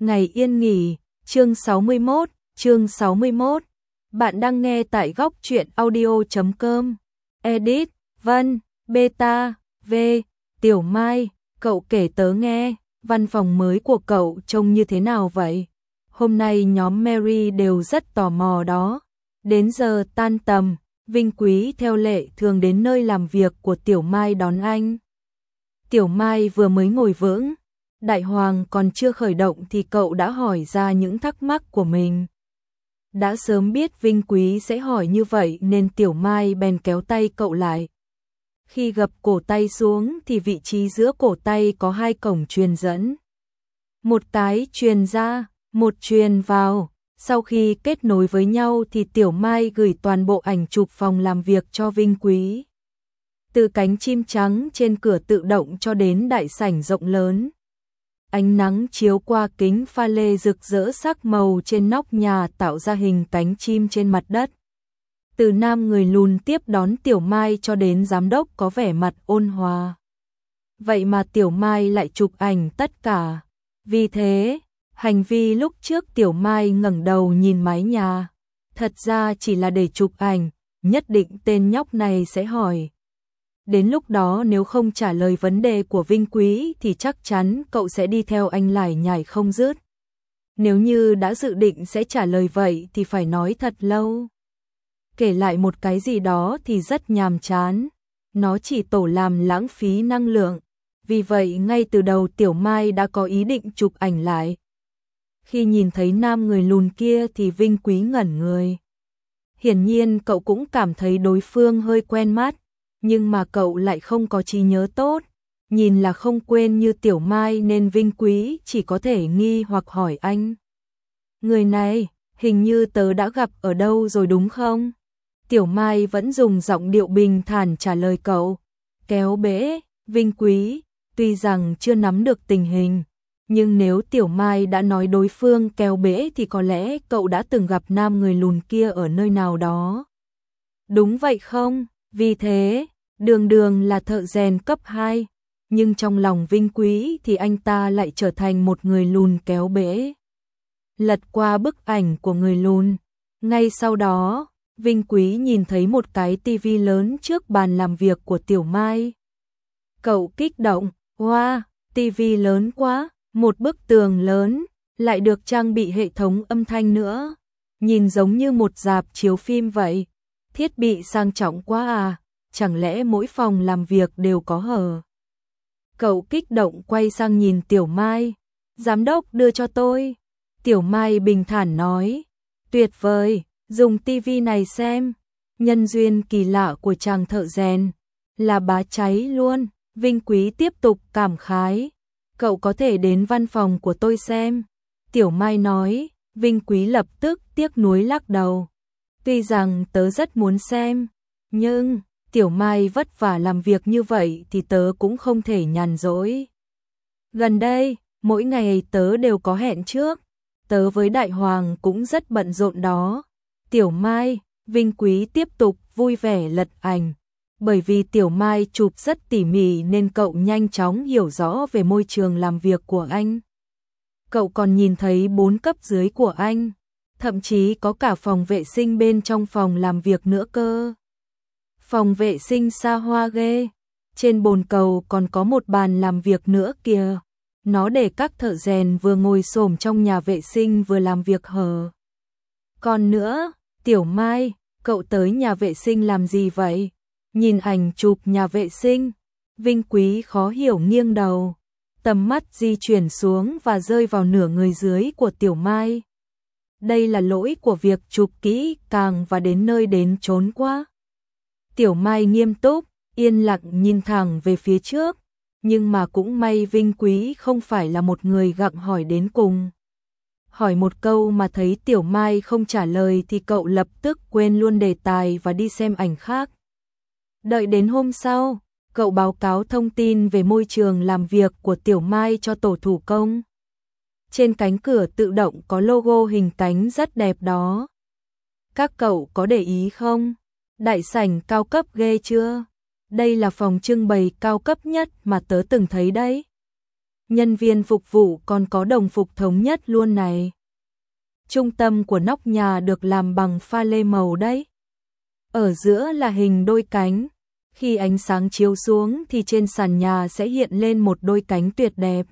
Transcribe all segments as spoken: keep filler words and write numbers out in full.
Ngày yên nghỉ, chương sáu mươi mốt, chương sáu mươi mốt. Bạn đang nghe tại góc truyện audio chấm com. Edit, Vân, Beta, V, Tiểu Mai, cậu kể tớ nghe, văn phòng mới của cậu trông như thế nào vậy? Hôm nay nhóm Mary đều rất tò mò đó. Đến giờ tan tầm, Vinh Quý theo lệ thường đến nơi làm việc của Tiểu Mai đón anh. Tiểu Mai vừa mới ngồi vững, Đại Hoàng còn chưa khởi động thì cậu đã hỏi ra những thắc mắc của mình. Đã sớm biết Vinh Quý sẽ hỏi như vậy nên Tiểu Mai bèn kéo tay cậu lại. Khi gập cổ tay xuống thì vị trí giữa cổ tay có hai cổng truyền dẫn. Một cái truyền ra, một truyền vào. Sau khi kết nối với nhau thì Tiểu Mai gửi toàn bộ ảnh chụp phòng làm việc cho Vinh Quý. Từ cánh chim trắng trên cửa tự động cho đến đại sảnh rộng lớn. Ánh nắng chiếu qua kính pha lê rực rỡ sắc màu trên nóc nhà tạo ra hình cánh chim trên mặt đất. Từ nam người lùn tiếp đón Tiểu Mai cho đến giám đốc có vẻ mặt ôn hòa. Vậy mà Tiểu Mai lại chụp ảnh tất cả. Vì thế, hành vi lúc trước Tiểu Mai ngẩng đầu nhìn mái nhà, thật ra chỉ là để chụp ảnh, nhất định tên nhóc này sẽ hỏi. Đến lúc đó nếu không trả lời vấn đề của Vinh Quý thì chắc chắn cậu sẽ đi theo anh lải nhải không dứt. Nếu như đã dự định sẽ trả lời vậy thì phải nói thật lâu. Kể lại một cái gì đó thì rất nhàm chán, nó chỉ tổ làm lãng phí năng lượng. Vì vậy ngay từ đầu Tiểu Mai đã có ý định chụp ảnh lại. Khi nhìn thấy nam người lùn kia thì Vinh Quý ngẩn người. Hiển nhiên cậu cũng cảm thấy đối phương hơi quen mắt. Nhưng mà cậu lại không có trí nhớ tốt, nhìn là không quên như Tiểu Mai nên Vinh Quý chỉ có thể nghi hoặc hỏi anh. Người này, hình như tớ đã gặp ở đâu rồi đúng không? Tiểu Mai vẫn dùng giọng điệu bình thản trả lời cậu. Kéo bể, Vinh Quý, tuy rằng chưa nắm được tình hình, nhưng nếu Tiểu Mai đã nói đối phương kéo bể thì có lẽ cậu đã từng gặp nam người lùn kia ở nơi nào đó. Đúng vậy không? Vì thế, đường đường là thợ rèn cấp hai, nhưng trong lòng Vinh Quý thì anh ta lại trở thành một người lùn kéo bể. Lật qua bức ảnh của người lùn, ngay sau đó, Vinh Quý nhìn thấy một cái tivi lớn trước bàn làm việc của Tiểu Mai. Cậu kích động, wow, tivi lớn quá, một bức tường lớn, lại được trang bị hệ thống âm thanh nữa, nhìn giống như một rạp chiếu phim vậy. Thiết bị sang trọng quá à, chẳng lẽ mỗi phòng làm việc đều có hở? Cậu kích động quay sang nhìn Tiểu Mai. Giám đốc đưa cho tôi. Tiểu Mai bình thản nói. Tuyệt vời, dùng tivi này xem. Nhân duyên kỳ lạ của chàng thợ rèn. Là bá cháy luôn. Vinh Quý tiếp tục cảm khái. Cậu có thể đến văn phòng của tôi xem. Tiểu Mai nói. Vinh Quý lập tức tiếc nuối lắc đầu. Tuy rằng tớ rất muốn xem, nhưng Tiểu Mai vất vả làm việc như vậy thì tớ cũng không thể nhàn rỗi. Gần đây, mỗi ngày tớ đều có hẹn trước, tớ với Đại Hoàng cũng rất bận rộn đó. Tiểu Mai, Vinh Quý tiếp tục vui vẻ lật ảnh, bởi vì Tiểu Mai chụp rất tỉ mỉ nên cậu nhanh chóng hiểu rõ về môi trường làm việc của anh. Cậu còn nhìn thấy bốn cấp dưới của anh. Thậm chí có cả phòng vệ sinh bên trong phòng làm việc nữa cơ. Phòng vệ sinh xa hoa ghê. Trên bồn cầu còn có một bàn làm việc nữa kìa. Nó để các thợ rèn vừa ngồi xổm trong nhà vệ sinh vừa làm việc hờ. Còn nữa, Tiểu Mai, cậu tới nhà vệ sinh làm gì vậy? Nhìn ảnh chụp nhà vệ sinh, Vinh Quý khó hiểu nghiêng đầu. Tầm mắt di chuyển xuống và rơi vào nửa người dưới của Tiểu Mai. Đây là lỗi của việc chụp kỹ càng và đến nơi đến chốn quá. Tiểu Mai nghiêm túc, yên lặng nhìn thẳng về phía trước, nhưng mà cũng may Vinh Quý không phải là một người gặng hỏi đến cùng. Hỏi một câu mà thấy Tiểu Mai không trả lời thì cậu lập tức quên luôn đề tài và đi xem ảnh khác. Đợi đến hôm sau, cậu báo cáo thông tin về môi trường làm việc của Tiểu Mai cho tổ thủ công. Trên cánh cửa tự động có logo hình cánh rất đẹp đó. Các cậu có để ý không? Đại sảnh cao cấp ghê chưa? Đây là phòng trưng bày cao cấp nhất mà tớ từng thấy đấy. nhân viên phục vụ còn có đồng phục thống nhất luôn này. Trung tâm của nóc nhà được làm bằng pha lê màu đấy. Ở giữa là hình đôi cánh. Khi ánh sáng chiếu xuống thì trên sàn nhà sẽ hiện lên một đôi cánh tuyệt đẹp.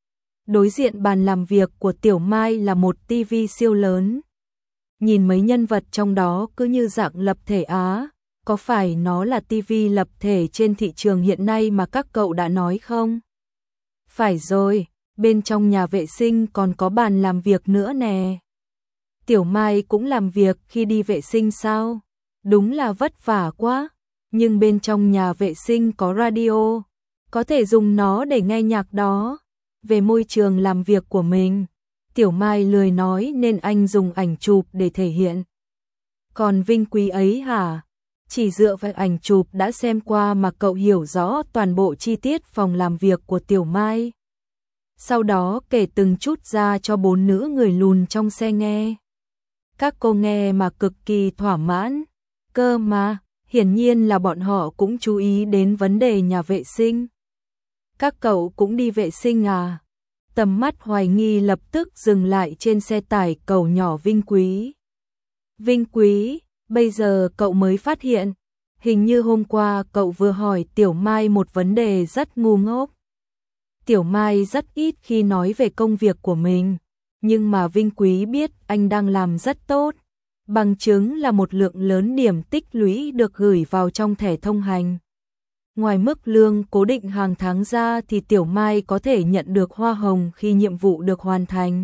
Đối diện bàn làm việc của Tiểu Mai là một tivi siêu lớn. Nhìn mấy nhân vật trong đó cứ như dạng lập thể Á. Có phải nó là tivi lập thể trên thị trường hiện nay mà các cậu đã nói không? Phải rồi, bên trong nhà vệ sinh còn có bàn làm việc nữa nè. Tiểu Mai cũng làm việc khi đi vệ sinh sao? Đúng là vất vả quá. Nhưng bên trong nhà vệ sinh có radio, có thể dùng nó để nghe nhạc đó. Về môi trường làm việc của mình, Tiểu Mai lười nói nên anh dùng ảnh chụp để thể hiện. Còn Vinh Quý ấy hả? Chỉ dựa vào ảnh chụp đã xem qua mà cậu hiểu rõ toàn bộ chi tiết phòng làm việc của Tiểu Mai. Sau đó kể từng chút ra cho bốn nữ người lùn trong xe nghe. Các cô nghe mà cực kỳ thỏa mãn. Cơ mà, hiển nhiên là bọn họ cũng chú ý đến vấn đề nhà vệ sinh. Các cậu cũng đi vệ sinh à? Tầm mắt hoài nghi lập tức dừng lại trên xe tải cẩu nhỏ Vinh Quý. Vinh Quý, bây giờ cậu mới phát hiện, hình như hôm qua cậu vừa hỏi Tiểu Mai một vấn đề rất ngu ngốc. Tiểu Mai rất ít khi nói về công việc của mình, nhưng mà Vinh Quý biết anh đang làm rất tốt. Bằng chứng là một lượng lớn điểm tích lũy được gửi vào trong thẻ thông hành. Ngoài mức lương cố định hàng tháng ra thì Tiểu Mai có thể nhận được hoa hồng khi nhiệm vụ được hoàn thành.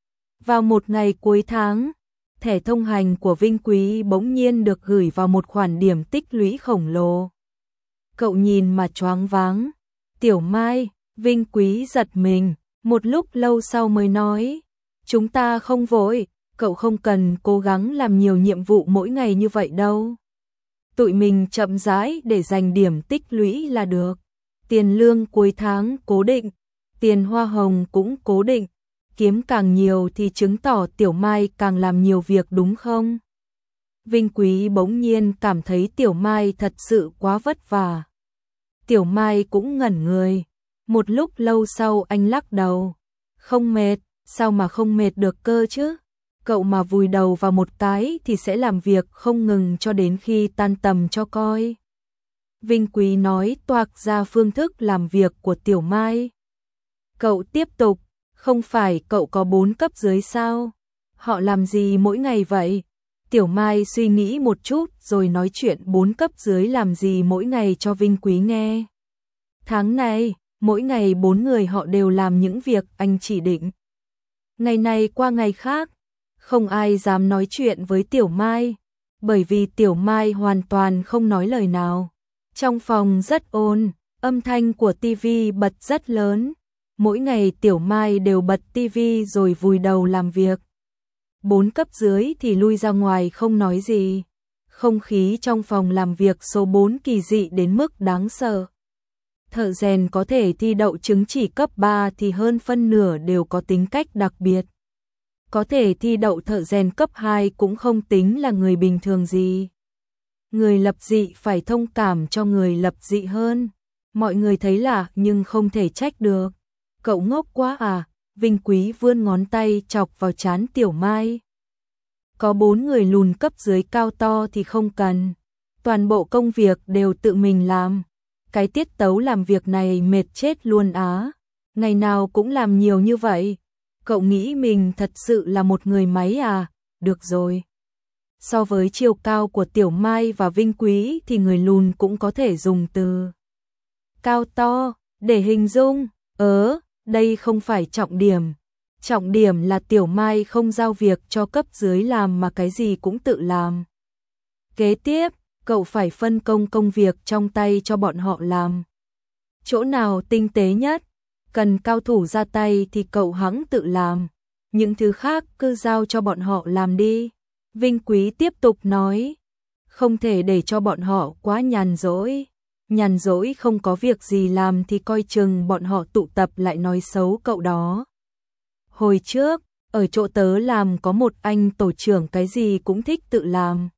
Vào một ngày cuối tháng, thẻ thông hành của Vinh Quý bỗng nhiên được gửi vào một khoản điểm tích lũy khổng lồ. Cậu nhìn mà choáng váng. Tiểu Mai, Vinh Quý giật mình, một lúc lâu sau mới nói, chúng ta không vội, cậu không cần cố gắng làm nhiều nhiệm vụ mỗi ngày như vậy đâu. Tụi mình chậm rãi để dành điểm tích lũy là được. Tiền lương cuối tháng cố định, tiền hoa hồng cũng cố định. Kiếm càng nhiều thì chứng tỏ Tiểu Mai càng làm nhiều việc đúng không? Vinh Quý bỗng nhiên cảm thấy Tiểu Mai thật sự quá vất vả. Tiểu Mai cũng ngẩn người. Một lúc lâu sau anh lắc đầu. Không mệt, sao mà không mệt được cơ chứ? Cậu mà vùi đầu vào một cái thì sẽ làm việc không ngừng cho đến khi tan tầm cho coi. Vinh Quý nói toạc ra phương thức làm việc của Tiểu Mai. Cậu tiếp tục, không phải cậu có bốn cấp dưới sao? Họ làm gì mỗi ngày vậy? Tiểu Mai suy nghĩ một chút rồi nói chuyện bốn cấp dưới làm gì mỗi ngày cho Vinh Quý nghe. Tháng này, mỗi ngày bốn người họ đều làm những việc anh chỉ định. Ngày này qua ngày khác, không ai dám nói chuyện với Tiểu Mai, bởi vì Tiểu Mai hoàn toàn không nói lời nào. Trong phòng rất ồn, âm thanh của tivi bật rất lớn. Mỗi ngày Tiểu Mai đều bật tivi rồi vùi đầu làm việc. Bốn cấp dưới thì lui ra ngoài không nói gì. Không khí trong phòng làm việc số bốn kỳ dị đến mức đáng sợ. Thợ rèn có thể thi đậu chứng chỉ cấp ba thì hơn phân nửa đều có tính cách đặc biệt. Có thể thi đậu thợ rèn cấp hai cũng không tính là người bình thường gì. Người lập dị phải thông cảm cho người lập dị hơn. Mọi người thấy lạ nhưng không thể trách được. Cậu ngốc quá à? Vinh Quý vươn ngón tay chọc vào trán Tiểu Mai. Có bốn người lùn cấp dưới cao to thì không cần. Toàn bộ công việc đều tự mình làm. Cái tiết tấu làm việc này mệt chết luôn á. Ngày nào cũng làm nhiều như vậy. Cậu nghĩ mình thật sự là một người máy à? Được rồi. So với chiều cao của Tiểu Mai và Vinh Quý thì người lùn cũng có thể dùng từ cao to để hình dung. Ớ, đây không phải trọng điểm. Trọng điểm là Tiểu Mai không giao việc cho cấp dưới làm mà cái gì cũng tự làm. Kế tiếp, cậu phải phân công công việc trong tay cho bọn họ làm. Chỗ nào tinh tế nhất, cần cao thủ ra tay thì cậu hẵng tự làm. Những thứ khác cứ giao cho bọn họ làm đi. Vinh Quý tiếp tục nói, không thể để cho bọn họ quá nhàn rỗi. Nhàn rỗi không có việc gì làm thì coi chừng bọn họ tụ tập lại nói xấu cậu đó. Hồi trước, ở chỗ tớ làm có một anh tổ trưởng cái gì cũng thích tự làm.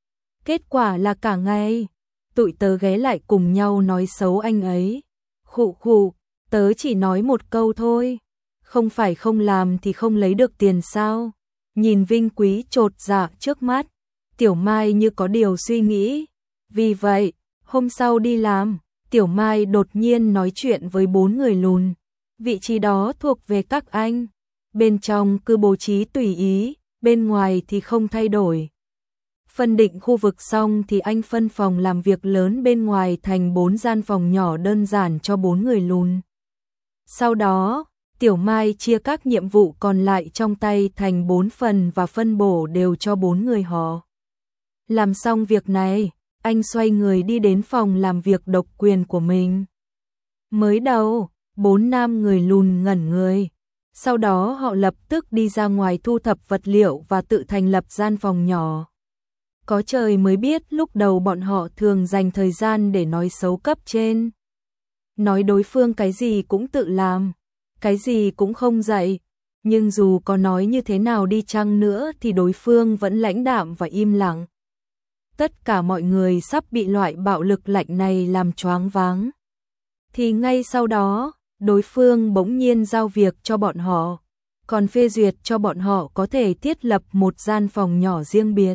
Kết quả là cả ngày, tụi tớ ghé lại cùng nhau nói xấu anh ấy. Khụ khụ, Tớ chỉ nói một câu thôi, không phải không làm thì không lấy được tiền sao? Nhìn Vinh Quý chột dạ trước mắt, Tiểu Mai như có điều suy nghĩ. Vì vậy, hôm sau đi làm, Tiểu Mai đột nhiên nói chuyện với bốn người lùn. Vị trí đó thuộc về các anh. Bên trong cứ bố trí tùy ý, bên ngoài thì không thay đổi. Phân định khu vực xong thì anh phân phòng làm việc lớn bên ngoài thành bốn gian phòng nhỏ đơn giản cho bốn người lùn. Sau đó, Tiểu Mai chia các nhiệm vụ còn lại trong tay thành bốn phần và phân bổ đều cho bốn người họ. Làm xong việc này, anh xoay người đi đến phòng làm việc độc quyền của mình. Mới đầu, bốn nam người lùn ngẩn người. Sau đó họ lập tức đi ra ngoài thu thập vật liệu và tự thành lập gian phòng nhỏ. Có trời mới biết lúc đầu bọn họ thường dành thời gian để nói xấu cấp trên. Nói đối phương cái gì cũng tự làm, cái gì cũng không dạy. Nhưng dù có nói như thế nào đi chăng nữa thì đối phương vẫn lãnh đạm và im lặng. Tất cả mọi người sắp bị loại bạo lực lạnh này làm choáng váng. Thì ngay sau đó, đối phương bỗng nhiên giao việc cho bọn họ, còn phê duyệt cho bọn họ có thể thiết lập một gian phòng nhỏ riêng biệt.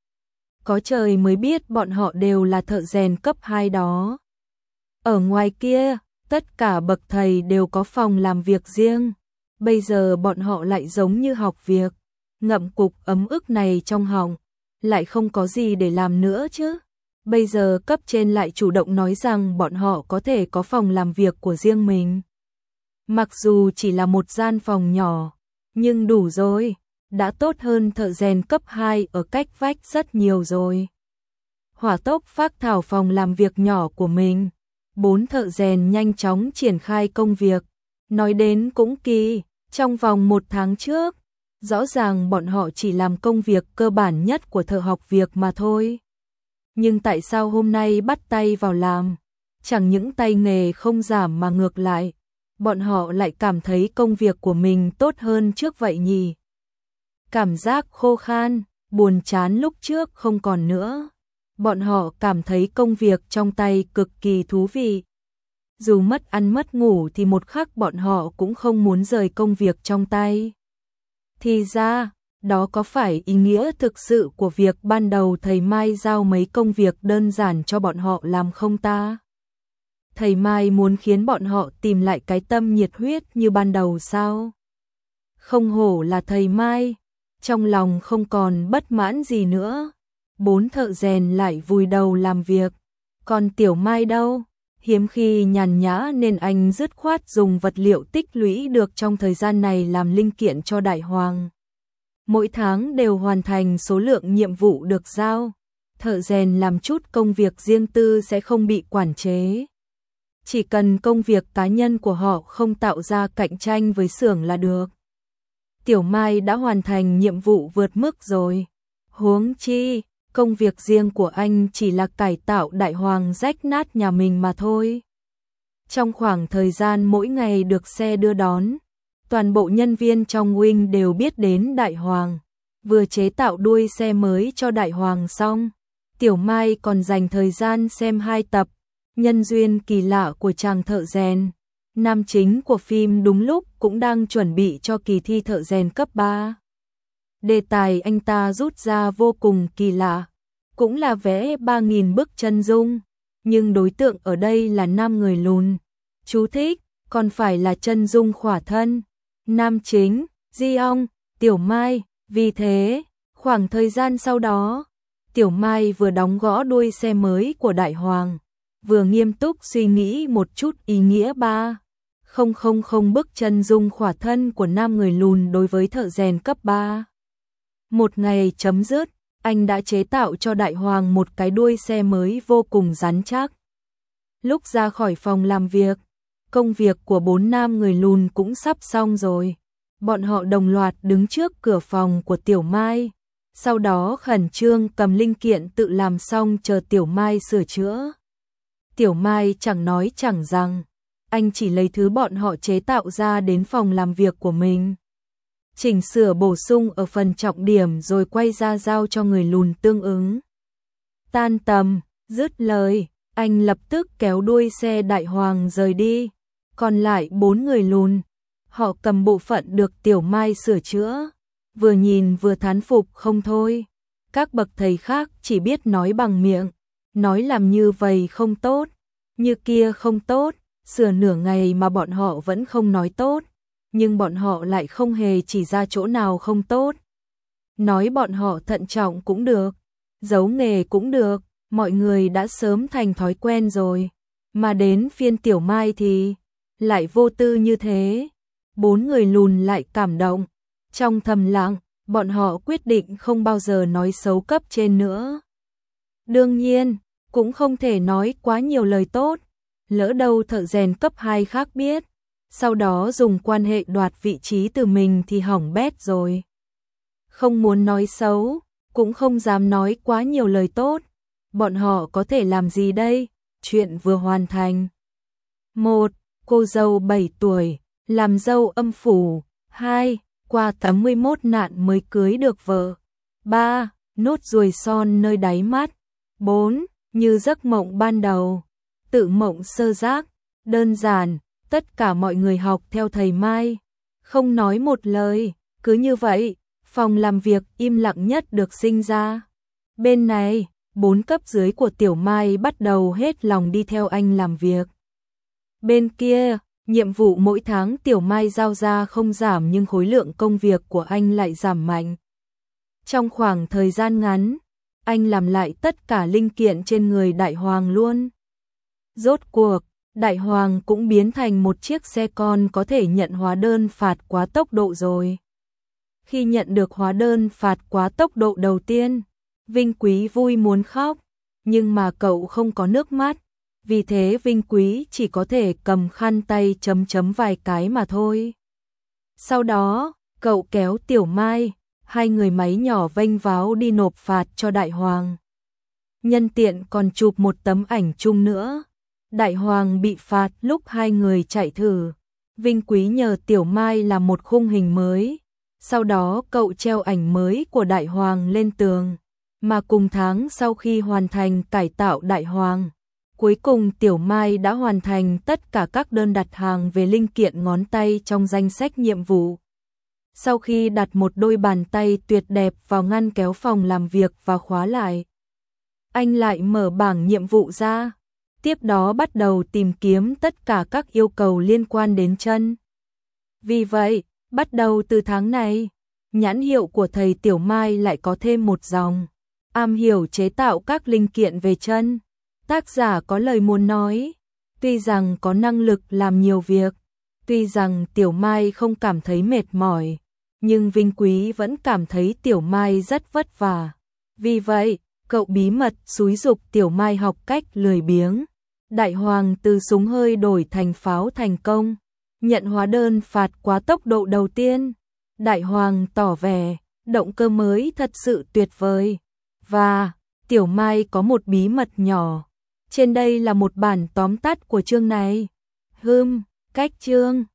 Có trời mới biết bọn họ đều là thợ rèn cấp hai đó. Ở ngoài kia, tất cả bậc thầy đều có phòng làm việc riêng. Bây giờ bọn họ lại giống như học việc, ngậm cục ấm ức này trong họng, lại không có gì để làm nữa chứ. Bây giờ cấp trên lại chủ động nói rằng bọn họ có thể có phòng làm việc của riêng mình. Mặc dù chỉ là một gian phòng nhỏ, nhưng đủ rồi, đã tốt hơn thợ rèn cấp hai ở cách vách rất nhiều rồi. Hỏa tốc phác thảo phòng làm việc nhỏ của mình, bốn thợ rèn nhanh chóng triển khai công việc. Nói đến cũng kỳ, trong vòng một tháng trước, rõ ràng bọn họ chỉ làm công việc cơ bản nhất của thợ học việc mà thôi. Nhưng tại sao hôm nay bắt tay vào làm, chẳng những tay nghề không giảm mà ngược lại, bọn họ lại cảm thấy công việc của mình tốt hơn trước vậy nhỉ? Cảm giác khô khan, buồn chán lúc trước không còn nữa. Bọn họ cảm thấy công việc trong tay cực kỳ thú vị. Dù mất ăn mất ngủ thì một khắc bọn họ cũng không muốn rời công việc trong tay. Thì ra, đó có phải ý nghĩa thực sự của việc ban đầu thầy Mai giao mấy công việc đơn giản cho bọn họ làm không ta? Thầy Mai muốn khiến bọn họ tìm lại cái tâm nhiệt huyết như ban đầu sao? Không hổ là thầy Mai, trong lòng không còn bất mãn gì nữa. Bốn thợ rèn lại vùi đầu làm việc, còn Tiểu Mai đâu? Hiếm khi nhàn nhã nên anh dứt khoát dùng vật liệu tích lũy được trong thời gian này làm linh kiện cho Đại Hoàng. Mỗi tháng đều hoàn thành số lượng nhiệm vụ được giao. Thợ rèn làm chút công việc riêng tư sẽ không bị quản chế. Chỉ cần công việc cá nhân của họ không tạo ra cạnh tranh với xưởng là được. Tiểu Mai đã hoàn thành nhiệm vụ vượt mức rồi. Huống chi, công việc riêng của anh chỉ là cải tạo Đại Hoàng rách nát nhà mình mà thôi. Trong khoảng thời gian mỗi ngày được xe đưa đón, toàn bộ nhân viên trong Wing đều biết đến Đại Hoàng. Vừa chế tạo đuôi xe mới cho Đại Hoàng xong, Tiểu Mai còn dành thời gian xem hai tập Nhân duyên kỳ lạ của chàng thợ rèn. Nam chính của phim đúng lúc cũng đang chuẩn bị cho kỳ thi thợ rèn cấp ba. Đề tài anh ta rút ra vô cùng kỳ lạ, cũng là vẽ ba nghìn bức chân dung, nhưng đối tượng ở đây là nam người lùn. Chú thích, còn phải là chân dung khỏa thân. Nam chính, Di Ong, Tiểu Mai, vì thế, khoảng thời gian sau đó, Tiểu Mai vừa đóng gõ đuôi xe mới của Đại Hoàng, vừa nghiêm túc suy nghĩ một chút ý nghĩa ba. Không không không bức chân dung khỏa thân của nam người lùn đối với thợ rèn cấp ba. Một ngày chấm dứt, anh đã chế tạo cho Đại Hoàng một cái đuôi xe mới vô cùng rắn chắc. Lúc ra khỏi phòng làm việc, công việc của bốn nam người lùn cũng sắp xong rồi. Bọn họ đồng loạt đứng trước cửa phòng của Tiểu Mai, sau đó khẩn trương cầm linh kiện tự làm xong chờ Tiểu Mai sửa chữa. Tiểu Mai chẳng nói chẳng rằng, anh chỉ lấy thứ bọn họ chế tạo ra đến phòng làm việc của mình, chỉnh sửa bổ sung ở phần trọng điểm rồi quay ra giao cho người lùn tương ứng. Tan tầm, dứt lời, anh lập tức kéo đuôi xe Đại Hoàng rời đi. còn lại bốn người lùn. Họ cầm bộ phận được Tiểu Mai sửa chữa, vừa nhìn vừa thán phục không thôi. Các bậc thầy khác chỉ biết nói bằng miệng, nói làm như vậy không tốt, như kia không tốt, sửa nửa ngày mà bọn họ vẫn không nói tốt, nhưng bọn họ lại không hề chỉ ra chỗ nào không tốt. Nói bọn họ thận trọng cũng được, giấu nghề cũng được, mọi người đã sớm thành thói quen rồi, mà đến phiên Tiểu Mai thì lại vô tư như thế. Bốn người lùn lại cảm động, trong thầm lặng, bọn họ quyết định không bao giờ nói xấu cấp trên nữa. Đương nhiên, cũng không thể nói quá nhiều lời tốt, lỡ đâu thợ rèn cấp hai khác biết, sau đó dùng quan hệ đoạt vị trí từ mình thì hỏng bét rồi. Không muốn nói xấu, cũng không dám nói quá nhiều lời tốt, bọn họ có thể làm gì đây, chuyện vừa hoàn thành. Một, cô dâu bảy tuổi, làm dâu âm phủ. Hai, qua tám mươi mốt nạn mới cưới được vợ. Ba, nốt ruồi son nơi đáy mắt. Bốn, như giấc mộng ban đầu, tự mộng sơ giác. Đơn giản, tất cả mọi người học theo thầy Mai, không nói một lời, cứ như vậy, phòng làm việc im lặng nhất được sinh ra. Bên này, bốn cấp dưới của Tiểu Mai bắt đầu hết lòng đi theo anh làm việc. Bên kia, nhiệm vụ mỗi tháng Tiểu Mai giao ra không giảm nhưng khối lượng công việc của anh lại giảm mạnh. Trong khoảng thời gian ngắn, anh làm lại tất cả linh kiện trên người Đại Hoàng luôn. Rốt cuộc, Đại Hoàng cũng biến thành một chiếc xe con có thể nhận hóa đơn phạt quá tốc độ rồi. Khi nhận được hóa đơn phạt quá tốc độ đầu tiên, Vinh Quý vui muốn khóc, nhưng mà cậu không có nước mắt, vì thế Vinh Quý chỉ có thể cầm khăn tay chấm chấm vài cái mà thôi. Sau đó, cậu kéo Tiểu Mai, hai người máy nhỏ vênh váo đi nộp phạt cho Đại Hoàng. Nhân tiện còn chụp một tấm ảnh chung nữa. Đại Hoàng bị phạt lúc hai người chạy thử. Vinh Quý nhờ Tiểu Mai làm một khung hình mới. Sau đó cậu treo ảnh mới của Đại Hoàng lên tường. Mà cùng tháng sau khi hoàn thành cải tạo Đại Hoàng, cuối cùng Tiểu Mai đã hoàn thành tất cả các đơn đặt hàng về linh kiện ngón tay trong danh sách nhiệm vụ. Sau khi đặt một đôi bàn tay tuyệt đẹp vào ngăn kéo phòng làm việc và khóa lại, anh lại mở bảng nhiệm vụ ra, tiếp đó bắt đầu tìm kiếm tất cả các yêu cầu liên quan đến chân. Vì vậy, bắt đầu từ tháng này, nhãn hiệu của thầy Tiểu Mai lại có thêm một dòng, am hiểu chế tạo các linh kiện về chân. Tác giả có lời muốn nói, tuy rằng có năng lực làm nhiều việc, tuy rằng Tiểu Mai không cảm thấy mệt mỏi, nhưng Vinh Quý vẫn cảm thấy Tiểu Mai rất vất vả. Vì vậy, cậu bí mật xúi giục Tiểu Mai học cách lười biếng. Đại Hoàng từ súng hơi đổi thành pháo thành công, nhận hóa đơn phạt quá tốc độ đầu tiên. Đại Hoàng tỏ vẻ, động cơ mới thật sự tuyệt vời. Và, Tiểu Mai có một bí mật nhỏ. Trên đây là một bản tóm tắt của chương này. Hừm, cách chương.